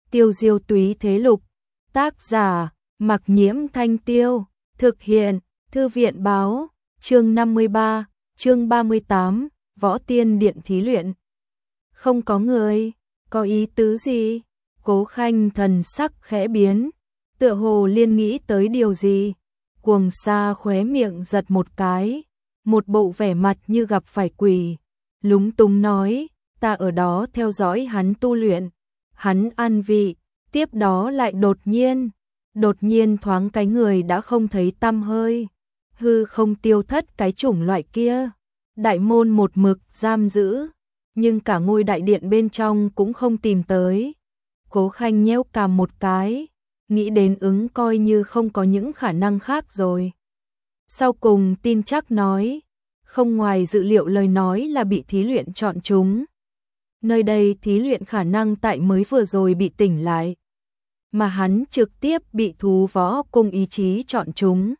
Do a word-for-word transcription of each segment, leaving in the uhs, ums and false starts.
Tiêu diêu túy thế lục, tác giả, Mặc Nhiễm Thanh Tiêu, thực hiện, Thư viện báo, chương năm mươi ba, chương ba mươi tám, Võ Tiên Điện thí luyện. Không có người, có ý tứ gì? Cố Khanh thần sắc khẽ biến, tựa hồ liên nghĩ tới điều gì. Cuồng Sa khóe miệng giật một cái, một bộ vẻ mặt như gặp phải quỷ, lúng túng nói, ta ở đó theo dõi hắn tu luyện, hắn an vị, tiếp đó lại đột nhiên, đột nhiên thoáng cái người đã không thấy tăm hơi, hư không tiêu thất cái chủng loại kia. Đại môn một mực giam giữ, nhưng cả ngôi đại điện bên trong cũng không tìm tới. Cố Khanh nhéo cằm một cái, nghĩ đến ứng coi như không có những khả năng khác rồi. Sau cùng tin chắc nói, không ngoài dự liệu lời nói là bị thí luyện chọn chúng. Nơi đây thí luyện khả năng tại mới vừa rồi bị tỉnh lại, mà hắn trực tiếp bị thú võ cung ý chí chọn chúng.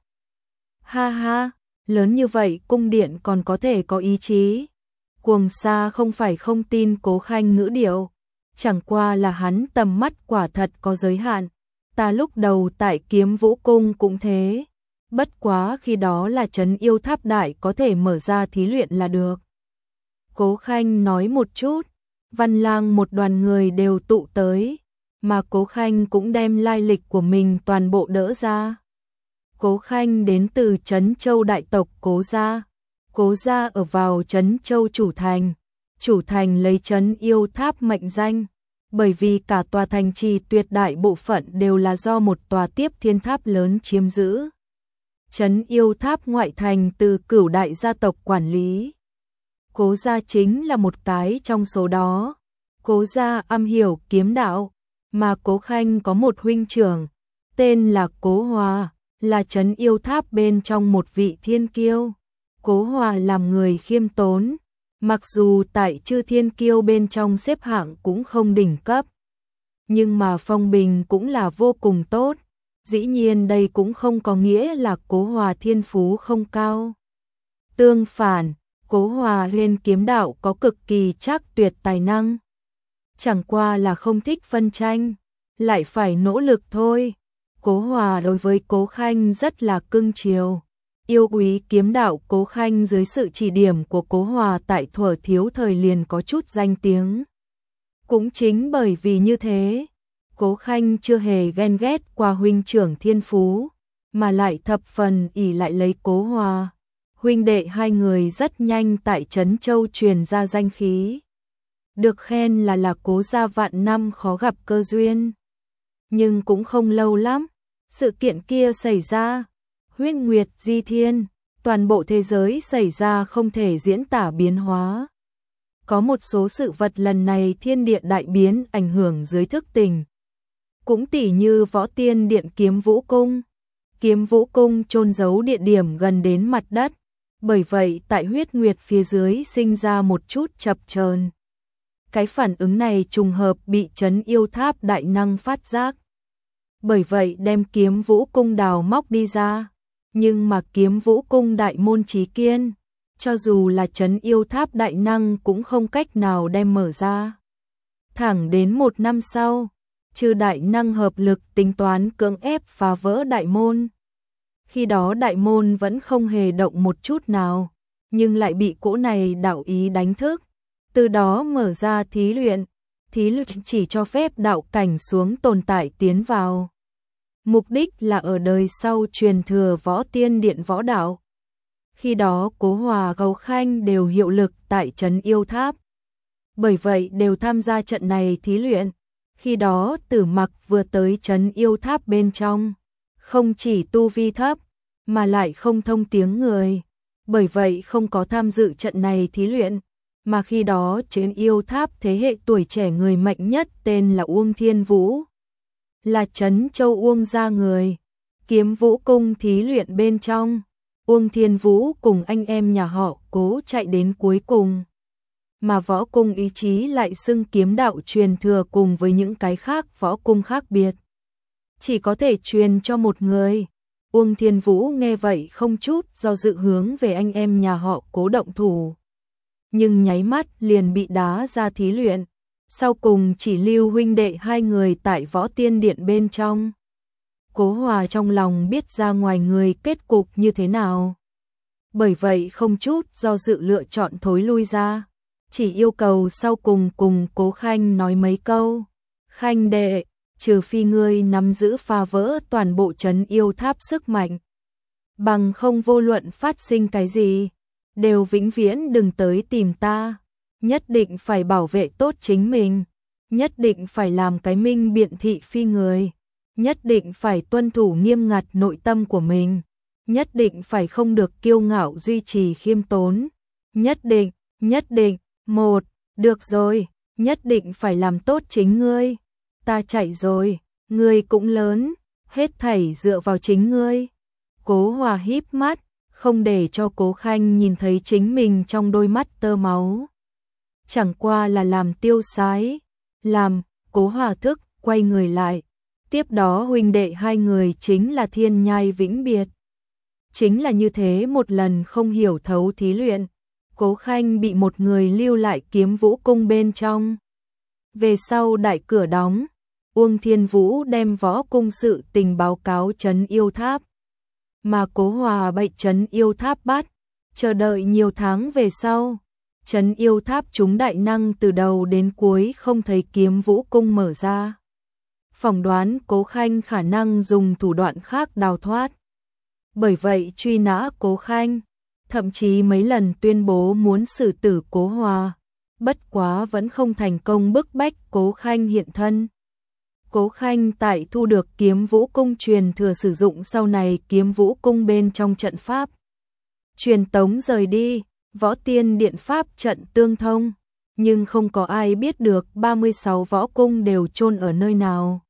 Ha ha, lớn như vậy cung điện còn có thể có ý chí. Cuồng Sa không phải không tin Cố Khanh ngữ điệu, chẳng qua là hắn tầm mắt quả thật có giới hạn. Ta lúc đầu tại Kiếm Vũ Cung cũng thế, bất quá khi đó là trấn yêu tháp đại có thể mở ra thí luyện là được. Cố Khanh nói một chút, Văn Lang một đoàn người đều tụ tới, mà Cố Khanh cũng đem lai lịch của mình toàn bộ đỡ ra. Cố Khanh đến từ Trấn Châu đại tộc Cố gia. Cố gia ở vào Trấn Châu chủ thành, chủ thành lấy trấn yêu tháp mệnh danh, bởi vì cả tòa thành trì tuyệt đại bộ phận đều là do một tòa tiếp thiên tháp lớn chiếm giữ. Trấn yêu tháp ngoại thành từ cửu đại gia tộc quản lý. Cố gia chính là một cái trong số đó. Cố gia am hiểu kiếm đạo, mà Cố Khanh có một huynh trưởng, tên là Cố Hòa, là trấn yêu tháp bên trong một vị thiên kiêu. Cố Hòa làm người khiêm tốn, mặc dù tại chư thiên kiêu bên trong xếp hạng cũng không đỉnh cấp, nhưng mà phong bình cũng là vô cùng tốt. Dĩ nhiên đây cũng không có nghĩa là Cố Hòa thiên phú không cao. Tương phản, Cố Hòa lên kiếm đạo có cực kỳ chắc tuyệt tài năng. Chẳng qua là không thích phân tranh, lại phải nỗ lực thôi. Cố Hòa đối với Cố Khanh rất là cưng chiều, yêu quý kiếm đạo. Cố Khanh dưới sự chỉ điểm của Cố Hòa tại thuở thiếu thời liền có chút danh tiếng. Cũng chính bởi vì như thế, Cố Khanh chưa hề ghen ghét qua huynh trưởng thiên phú, mà lại thập phần ỷ lại lấy Cố Hòa. Huynh đệ hai người rất nhanh tại Trấn Châu truyền ra danh khí, được khen là là Cố gia vạn năm khó gặp cơ duyên. Nhưng cũng không lâu lắm, sự kiện kia xảy ra, huyết nguyệt di thiên, toàn bộ thế giới xảy ra không thể diễn tả biến hóa. Có một số sự vật lần này thiên địa đại biến ảnh hưởng dưới thức tỉnh. Cũng tỉ như Võ Tiên Điện Kiếm Vũ Cung. Kiếm Vũ Cung chôn giấu địa điểm gần đến mặt đất, bởi vậy tại huyết nguyệt phía dưới sinh ra một chút chập chờn. Cái phản ứng này trùng hợp bị trấn yêu tháp đại năng phát giác, bởi vậy đem Kiếm Vũ Cung đào móc đi ra. Nhưng mà Kiếm Vũ Cung đại môn trí kiên, cho dù là trấn yêu tháp đại năng cũng không cách nào đem mở ra. Thẳng đến một năm sau, chư đại năng hợp lực tính toán cưỡng ép phá vỡ đại môn. Khi đó đại môn vẫn không hề động một chút nào, nhưng lại bị cỗ này đạo ý đánh thức. Từ đó mở ra thí luyện, thí luyện chỉ cho phép đạo cảnh xuống tồn tại tiến vào. Mục đích là ở đời sau truyền thừa Võ Tiên Điện võ đạo. Khi đó Cố Hòa, Cố Khanh đều hiệu lực tại trấn yêu tháp, bởi vậy đều tham gia trận này thí luyện. Khi đó Tử Mặc vừa tới trấn yêu tháp bên trong, không chỉ tu vi thấp, mà lại không thông tiếng người, bởi vậy không có tham dự trận này thí luyện. Mà khi đó trấn yêu tháp thế hệ tuổi trẻ người mạnh nhất tên là Uông Thiên Vũ, là Trấn Châu Uông gia người. Kiếm Vũ Cung thí luyện bên trong, Uông Thiên Vũ cùng anh em nhà họ Cố chạy đến cuối cùng. Mà võ cung ý chí lại xưng kiếm đạo truyền thừa cùng với những cái khác võ cung khác biệt, chỉ có thể truyền cho một người. Uông Thiên Vũ nghe vậy không chút do dự hướng về anh em nhà họ Cố động thủ, nhưng nháy mắt liền bị đá ra thí luyện. Sau cùng chỉ lưu huynh đệ hai người tại Võ Tiên Điện bên trong. Cố Hòa trong lòng biết ra ngoài người kết cục như thế nào. Bởi vậy không chút do dự lựa chọn thối lui ra. Chỉ yêu cầu sau cùng cùng Cố Khanh nói mấy câu. Khanh đệ, trừ phi ngươi nắm giữ phá vỡ toàn bộ trấn yêu tháp sức mạnh. Bằng không vô luận phát sinh cái gì, đều vĩnh viễn đừng tới tìm ta. Nhất định phải bảo vệ tốt chính mình. Nhất định phải làm cái minh biện thị phi người. Nhất định phải tuân thủ nghiêm ngặt nội tâm của mình. Nhất định phải không được kiêu ngạo, duy trì khiêm tốn. Nhất định, nhất định, một, được rồi, nhất định phải làm tốt chính ngươi. Ta chạy rồi, ngươi cũng lớn, hết thảy dựa vào chính ngươi. Cố Hòa híp mắt, không để cho Cố Khanh nhìn thấy chính mình trong đôi mắt tơ máu. Chẳng qua là làm tiêu sái, làm. Cố Hòa thức, quay người lại. Tiếp đó huynh đệ hai người chính là thiên nhai vĩnh biệt. Chính là như thế một lần không hiểu thấu thí luyện, Cố Khanh bị một người lưu lại Kiếm Vũ cung bên trong. Về sau đại cửa đóng, Uông Thiên Vũ đem võ cung sự tình báo cáo trấn yêu tháp. Mà Cố Hòa bị trấn yêu tháp bắt, chờ đợi nhiều tháng về sau. Trấn yêu tháp chúng đại năng từ đầu đến cuối không thấy Kiếm Vũ cung mở ra. Phỏng đoán Cố Khanh khả năng dùng thủ đoạn khác đào thoát. Bởi vậy truy nã Cố Khanh, thậm chí mấy lần tuyên bố muốn xử tử Cố Hòa, bất quá vẫn không thành công bức bách Cố Khanh hiện thân. Cố Khanh tại thu được Kiếm Vũ cung truyền thừa sử dụng sau này Kiếm Vũ cung bên trong trận pháp. Truyền tống rời đi, Võ Tiên Điện pháp trận tương thông, nhưng không có ai biết được ba mươi sáu võ cung đều chôn ở nơi nào.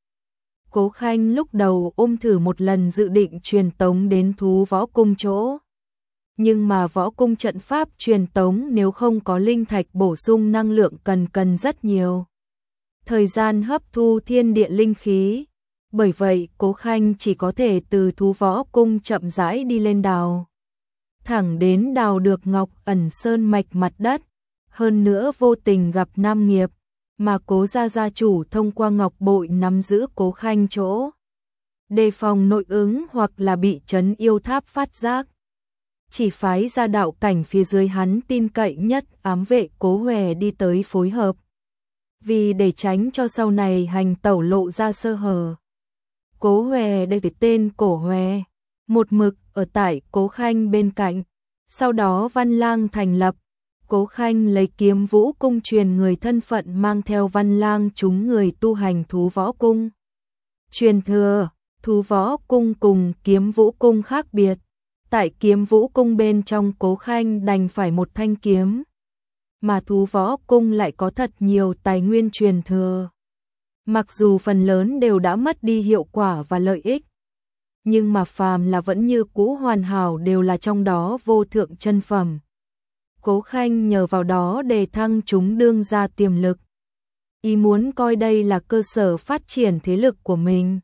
Cố Khanh lúc đầu ôm thử một lần dự định truyền tống đến thú võ cung chỗ. Nhưng mà võ cung trận pháp truyền tống nếu không có linh thạch bổ sung năng lượng cần cần rất nhiều. Thời gian hấp thu thiên địa linh khí. Bởi vậy Cố Khanh chỉ có thể từ thú võ cung chậm rãi đi lên đào. Thẳng đến đào được Ngọc Ẩn Sơn mạch mặt đất. Hơn nữa vô tình gặp Nam Nghiệp. Mà Cố gia gia chủ thông qua ngọc bội nắm giữ Cố Khanh chỗ. Đề phòng nội ứng hoặc là bị trấn yêu tháp phát giác. Chỉ phái ra đạo cảnh phía dưới hắn tin cậy nhất ám vệ Cố Hòe đi tới phối hợp. Vì để tránh cho sau này hành tẩu lộ ra sơ hở. Cố Hòe đây cái tên Cổ Hòe. Một mực ở tại Cố Khanh bên cạnh. Sau đó Văn Lang thành lập. Cố Khanh lấy Kiếm Vũ cung truyền người thân phận mang theo Văn Lang chúng người tu hành thú võ cung. Truyền thừa, thú võ cung cùng Kiếm Vũ cung khác biệt. Tại Kiếm Vũ cung bên trong Cố Khanh đành phải một thanh kiếm. Mà thú võ cung lại có thật nhiều tài nguyên truyền thừa. Mặc dù phần lớn đều đã mất đi hiệu quả và lợi ích. Nhưng mà phàm là vẫn như cũ hoàn hảo đều là trong đó vô thượng chân phẩm. Cố Khanh nhờ vào đó đề thăng chúng đương ra tiềm lực. Ý muốn coi đây là cơ sở phát triển thế lực của mình.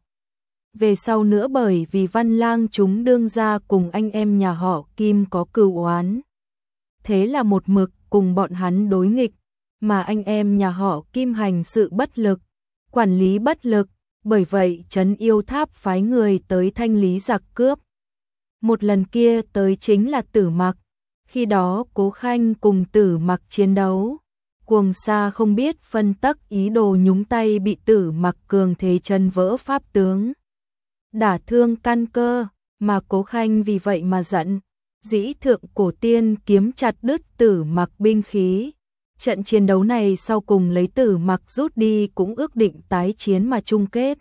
Về sau nữa bởi vì Văn Lang chúng đương ra cùng anh em nhà họ Kim có cừu oán. Thế là một mực cùng bọn hắn đối nghịch, mà anh em nhà họ Kim hành sự bất lực, quản lý bất lực, bởi vậy trấn yêu tháp phái người tới thanh lý giặc cướp. Một lần kia tới chính là Tử Mặc. Khi đó Cố Khanh cùng Tử Mặc chiến đấu, Cuồng Sa không biết phân tắc ý đồ nhúng tay bị Tử Mặc cường thế chân vỡ pháp tướng, đả thương căn cơ, mà Cố Khanh vì vậy mà giận, dĩ thượng cổ tiên kiếm chặt đứt Tử Mặc binh khí. Trận chiến đấu này sau cùng lấy Tử Mặc rút đi cũng ước định tái chiến mà chung kết.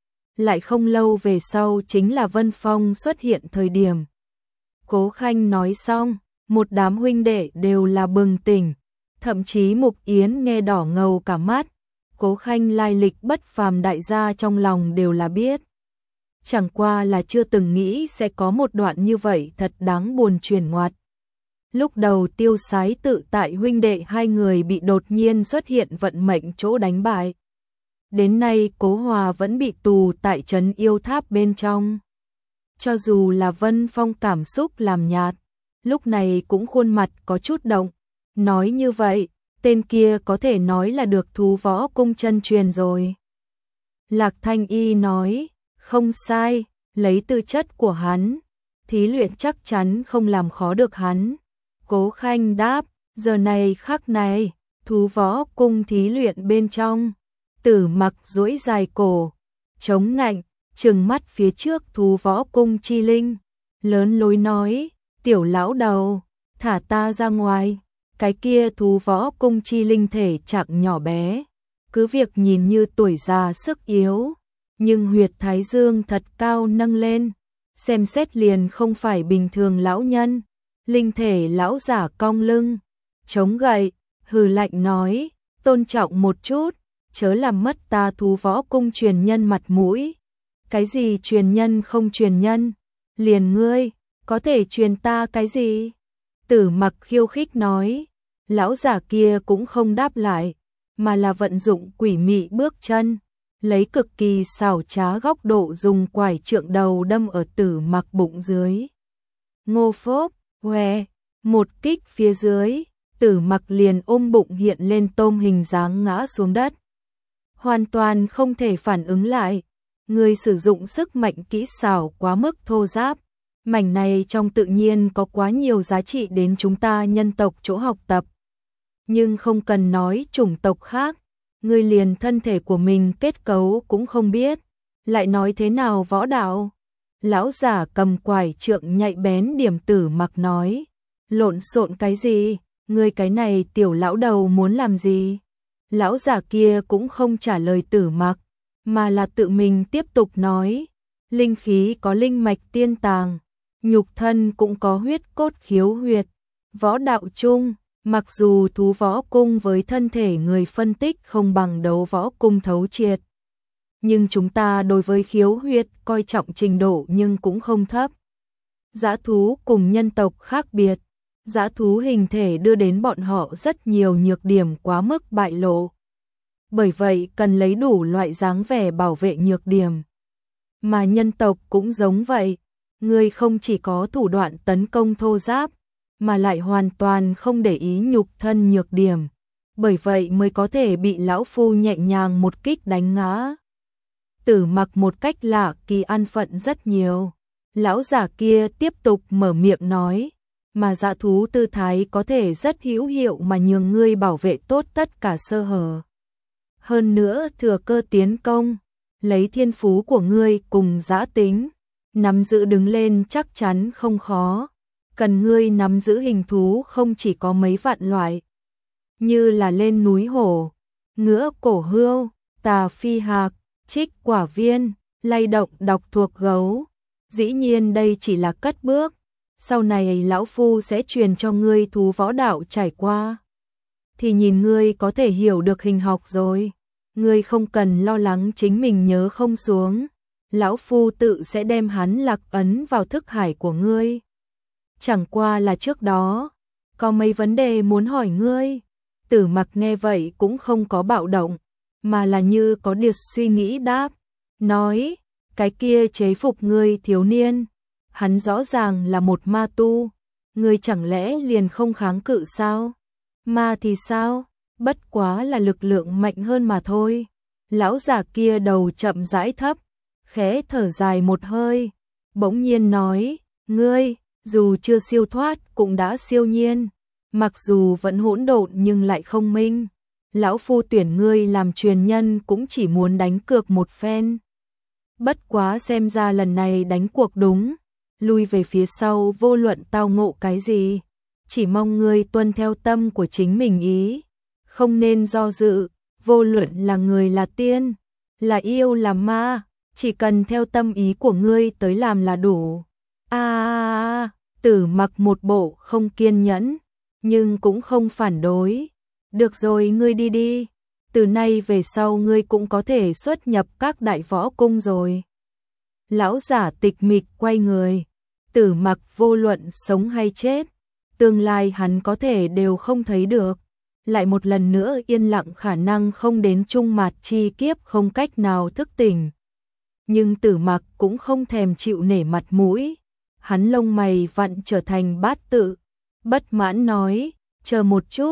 Lại không lâu về sau chính là Vân Phong xuất hiện thời điểm. Cố Khanh nói xong, một đám huynh đệ đều là bừng tỉnh, thậm chí Mục Yến nghe đỏ ngầu cả mắt. Cố Khanh lai lịch bất phàm đại gia trong lòng đều là biết. Chẳng qua là chưa từng nghĩ sẽ có một đoạn như vậy thật đáng buồn chuyển ngoặt. Lúc đầu tiêu sái tự tại huynh đệ hai người bị đột nhiên xuất hiện vận mệnh chỗ đánh bại. Đến nay Cố Hòa vẫn bị tù tại trấn yêu tháp bên trong. Cho dù là Vân Phong cảm xúc làm nhạt, lúc này cũng khuôn mặt có chút động. Nói như vậy, tên kia có thể nói là được thú võ cung chân truyền rồi. Lạc Thanh Y nói, không sai, lấy tư chất của hắn, thí luyện chắc chắn không làm khó được hắn. Cố Khanh đáp, giờ này khắc này, thú võ cung thí luyện bên trong, Tử Mặc duỗi dài cổ, chống nạnh, trừng mắt phía trước thú võ cung chi linh, lớn lối nói, tiểu lão đầu, thả ta ra ngoài. Cái kia thú võ cung chi linh thể trạng nhỏ bé, cứ việc nhìn như tuổi già sức yếu, nhưng huyệt thái dương thật cao nâng lên, xem xét liền không phải bình thường lão nhân. Linh thể lão giả cong lưng, chống gậy, hừ lạnh nói, tôn trọng một chút, chớ làm mất ta thú võ cung truyền nhân mặt mũi. Cái gì truyền nhân không truyền nhân, liền ngươi, có thể truyền ta cái gì? Tử Mặc khiêu khích nói. Lão giả kia cũng không đáp lại, mà là vận dụng quỷ mị bước chân, lấy cực kỳ xảo trá góc độ dùng quải trượng đầu đâm ở Tử Mặc bụng dưới. Ngô phốp, hoe, một kích phía dưới, Tử Mặc liền ôm bụng hiện lên tôm hình dáng ngã xuống đất. Hoàn toàn không thể phản ứng lại, người sử dụng sức mạnh kỹ xảo quá mức thô giáp. Mảnh này trong tự nhiên có quá nhiều giá trị đến chúng ta nhân tộc chỗ học tập. Nhưng không cần nói chủng tộc khác, ngươi liền thân thể của mình kết cấu cũng không biết, lại nói thế nào võ đạo? Lão giả cầm quải trượng nhạy bén điểm Tử Mặc nói, lộn xộn cái gì, ngươi cái này tiểu lão đầu muốn làm gì? Lão giả kia cũng không trả lời Tử Mặc, mà là tự mình tiếp tục nói, linh khí có linh mạch tiên tàng, nhục thân cũng có huyết cốt khiếu huyệt, võ đạo chung. Mặc dù thú võ cung với thân thể người phân tích không bằng đấu võ cung thấu triệt, nhưng chúng ta đối với khiếu huyệt coi trọng trình độ nhưng cũng không thấp. Dã thú cùng nhân tộc khác biệt, dã thú hình thể đưa đến bọn họ rất nhiều nhược điểm quá mức bại lộ. Bởi vậy cần lấy đủ loại dáng vẻ bảo vệ nhược điểm. Mà nhân tộc cũng giống vậy, người không chỉ có thủ đoạn tấn công thô giáp, mà lại hoàn toàn không để ý nhục thân nhược điểm, bởi vậy mới có thể bị lão phu nhẹ nhàng một kích đánh ngã. Tử Mặc một cách lạ kỳ an phận rất nhiều. Lão giả kia tiếp tục mở miệng nói, mà dã thú tư thái có thể rất hữu hiệu mà nhường ngươi bảo vệ tốt tất cả sơ hở. Hơn nữa thừa cơ tiến công, lấy thiên phú của ngươi cùng dã tính, nắm giữ đứng lên chắc chắn không khó. Cần ngươi nắm giữ hình thú không chỉ có mấy vạn loại, như là lên núi hổ, ngựa cổ hươu, tà phi hạc, trích quả viên, lay động độc thuộc gấu. Dĩ nhiên đây chỉ là cất bước, sau này lão phu sẽ truyền cho ngươi thú võ đạo trải qua, thì nhìn ngươi có thể hiểu được hình học rồi. Ngươi không cần lo lắng chính mình nhớ không xuống, lão phu tự sẽ đem hắn lạc ấn vào thức hải của ngươi. Chẳng qua là trước đó, có mấy vấn đề muốn hỏi ngươi. Tử Mặc nghe vậy cũng không có bạo động, mà là như có điều suy nghĩ đáp, nói, cái kia chế phục ngươi thiếu niên, hắn rõ ràng là một ma tu, ngươi chẳng lẽ liền không kháng cự sao? Ma thì sao? Bất quá là lực lượng mạnh hơn mà thôi. Lão giả kia đầu chậm rãi thấp, khẽ thở dài một hơi, bỗng nhiên nói, ngươi dù chưa siêu thoát cũng đã siêu nhiên, mặc dù vẫn hỗn độn nhưng lại không minh. Lão phu tuyển ngươi làm truyền nhân cũng chỉ muốn đánh cược một phen. Bất quá xem ra lần này đánh cuộc đúng, lui về phía sau vô luận tao ngộ cái gì, chỉ mong ngươi tuân theo tâm của chính mình ý, không nên do dự, vô luận là người là tiên, là yêu là ma, chỉ cần theo tâm ý của ngươi tới làm là đủ. A à, Tử Mặc một bộ không kiên nhẫn, nhưng cũng không phản đối. Được rồi, ngươi đi đi, từ nay về sau ngươi cũng có thể xuất nhập các đại võ cung rồi. Lão giả tịch mịch quay người, Tử Mặc vô luận sống hay chết, tương lai hắn có thể đều không thấy được. Lại một lần nữa yên lặng khả năng không đến chung mạt chi kiếp không cách nào thức tỉnh. Nhưng Tử Mặc cũng không thèm chịu nể mặt mũi. Hắn lông mày vặn trở thành bát tự, bất mãn nói, chờ một chút,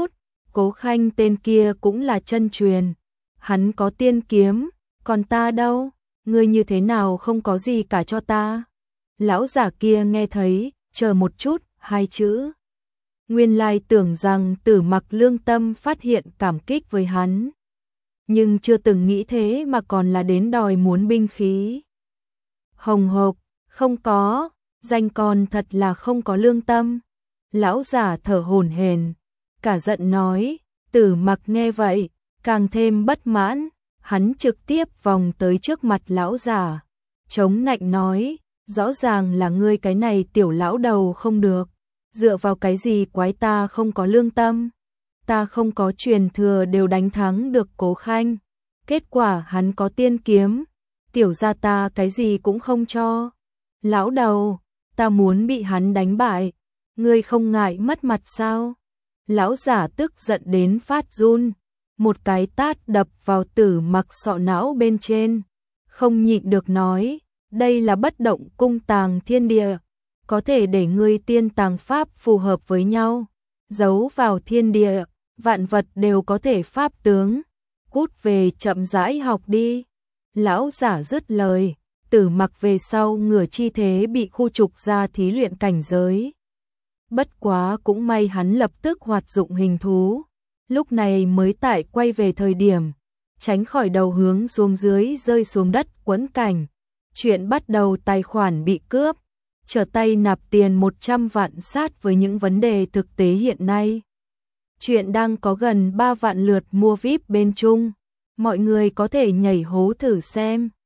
Cố Khanh tên kia cũng là chân truyền, hắn có tiên kiếm, còn ta đâu, ngươi như thế nào không có gì cả cho ta. Lão giả kia nghe thấy, chờ một chút, hai chữ. Nguyên lai tưởng rằng Tử Mặc lương tâm phát hiện cảm kích với hắn, nhưng chưa từng nghĩ thế mà còn là đến đòi muốn binh khí. Hồng hộc, không có, danh con thật là không có lương tâm. Lão giả thở hổn hển, cả giận nói. Tử Mặc nghe vậy, càng thêm bất mãn, hắn trực tiếp vòng tới trước mặt lão giả, chống nạnh nói, rõ ràng là ngươi cái này tiểu lão đầu không được, dựa vào cái gì quái ta không có lương tâm, ta không có truyền thừa đều đánh thắng được Cố Khanh, kết quả hắn có tiên kiếm, tiểu gia ta cái gì cũng không cho. Lão đầu, ta muốn bị hắn đánh bại, ngươi không ngại mất mặt sao? Lão giả tức giận đến phát run, một cái tát đập vào Tử Mặc sọ não bên trên, không nhịn được nói, đây là bất động cung tàng thiên địa, có thể để ngươi tiên tàng pháp phù hợp với nhau, giấu vào thiên địa, vạn vật đều có thể pháp tướng, cút về chậm rãi học đi. Lão giả dứt lời, Tử Mặc về sau ngửa chi thế bị khu trục ra thí luyện cảnh giới. Bất quá cũng may hắn lập tức hoạt dụng hình thú, lúc này mới tại quay về thời điểm, tránh khỏi đầu hướng xuống dưới rơi xuống đất quẫn cảnh. Chuyện bắt đầu tài khoản bị cướp, trở tay nạp tiền một trăm vạn sát với những vấn đề thực tế hiện nay. Chuyện đang có gần ba vạn lượt mua vi ai pi bên Trung, mọi người có thể nhảy hố thử xem.